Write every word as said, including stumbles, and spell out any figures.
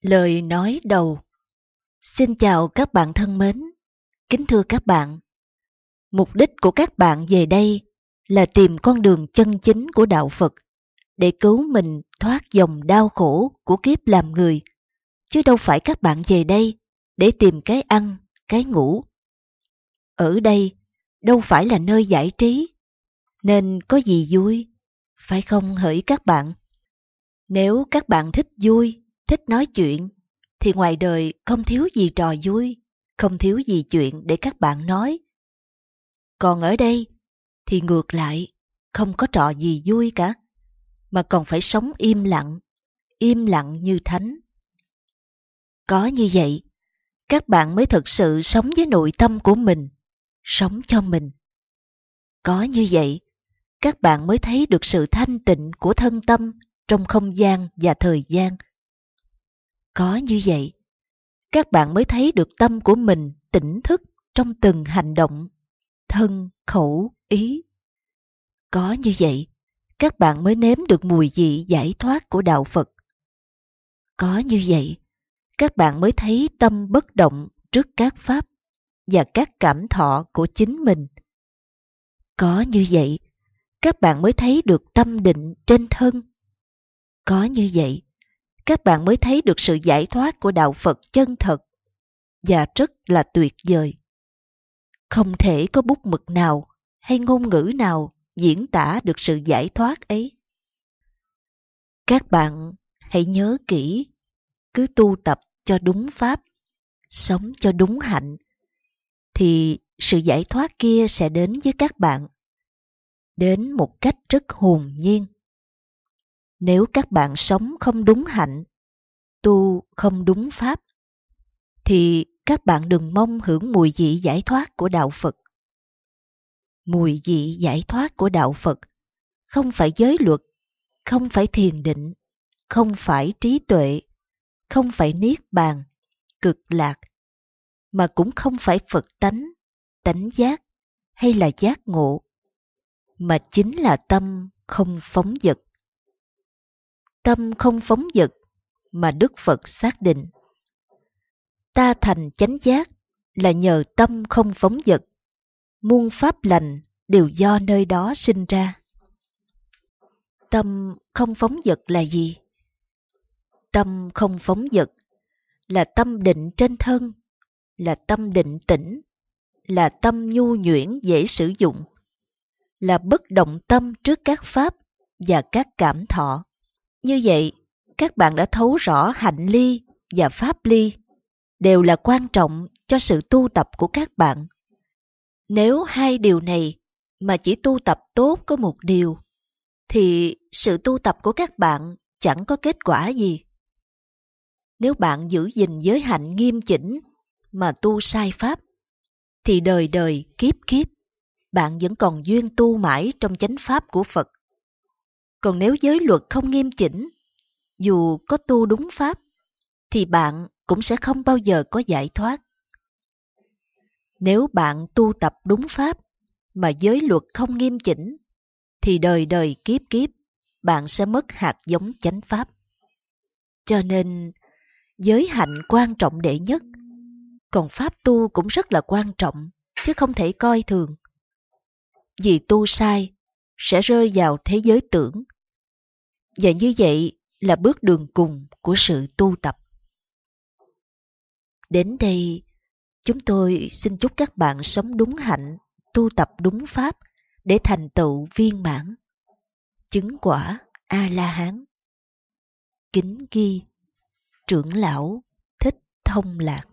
Lời nói đầu. Xin chào các bạn thân mến, kính thưa các bạn. Mục đích của các bạn về đây là tìm con đường chân chính của đạo Phật để cứu mình thoát dòng đau khổ của kiếp làm người, chứ đâu phải các bạn về đây để tìm cái ăn, cái ngủ. Ở đây đâu phải là nơi giải trí, nên có gì vui, phải không hỡi các bạn? Nếu các bạn thích vui, thích nói chuyện, thì ngoài đời không thiếu gì trò vui, không thiếu gì chuyện để các bạn nói. Còn ở đây thì ngược lại, không có trò gì vui cả, mà còn phải sống im lặng, im lặng như thánh. Có như vậy, các bạn mới thực sự sống với nội tâm của mình, sống cho mình. Có như vậy, các bạn mới thấy được sự thanh tịnh của thân tâm trong không gian và thời gian. Có như vậy, các bạn mới thấy được tâm của mình tỉnh thức trong từng hành động, thân, khẩu, ý. Có như vậy, các bạn mới nếm được mùi vị giải thoát của đạo Phật. Có như vậy, các bạn mới thấy tâm bất động trước các pháp và các cảm thọ của chính mình. Có như vậy, các bạn mới thấy được tâm định trên thân. Có như vậy, các bạn mới thấy được sự giải thoát của đạo Phật chân thật và rất là tuyệt vời. Không thể có bút mực nào hay ngôn ngữ nào diễn tả được sự giải thoát ấy. Các bạn hãy nhớ kỹ, cứ tu tập cho đúng pháp, sống cho đúng hạnh, thì sự giải thoát kia sẽ đến với các bạn, đến một cách rất hồn nhiên. Nếu các bạn sống không đúng hạnh, tu không đúng pháp, thì các bạn đừng mong hưởng mùi vị giải thoát của đạo Phật. Mùi vị giải thoát của đạo Phật không phải giới luật, không phải thiền định, không phải trí tuệ, không phải niết bàn, cực lạc, mà cũng không phải Phật tánh, tánh giác hay là giác ngộ, mà chính là tâm không phóng dật. Tâm không phóng dật mà Đức Phật xác định. Ta thành chánh giác là nhờ tâm không phóng dật, muôn pháp lành đều do nơi đó sinh ra. Tâm không phóng dật là gì? Tâm không phóng dật là tâm định trên thân, là tâm định tĩnh, là tâm nhu nhuyễn dễ sử dụng, là bất động tâm trước các pháp và các cảm thọ. Như vậy, các bạn đã thấu rõ hạnh ly và pháp ly đều là quan trọng cho sự tu tập của các bạn. Nếu hai điều này mà chỉ tu tập tốt có một điều, thì sự tu tập của các bạn chẳng có kết quả gì. Nếu bạn giữ gìn giới hạnh nghiêm chỉnh mà tu sai pháp, thì đời đời kiếp kiếp bạn vẫn còn duyên tu mãi trong chánh pháp của Phật. Còn nếu giới luật không nghiêm chỉnh, dù có tu đúng pháp, thì bạn cũng sẽ không bao giờ có giải thoát. Nếu bạn tu tập đúng pháp mà giới luật không nghiêm chỉnh, thì đời đời kiếp kiếp bạn sẽ mất hạt giống chánh pháp. Cho nên giới hạnh quan trọng đệ nhất, còn pháp tu cũng rất là quan trọng, chứ không thể coi thường. Vì tu sai sẽ rơi vào thế giới tưởng, và như vậy là bước đường cùng của sự tu tập. Đến đây, chúng tôi xin chúc các bạn sống đúng hạnh, tu tập đúng pháp để thành tựu viên mãn, chứng quả A-la-hán. Kính ghi, trưởng lão Thích Thông Lạc.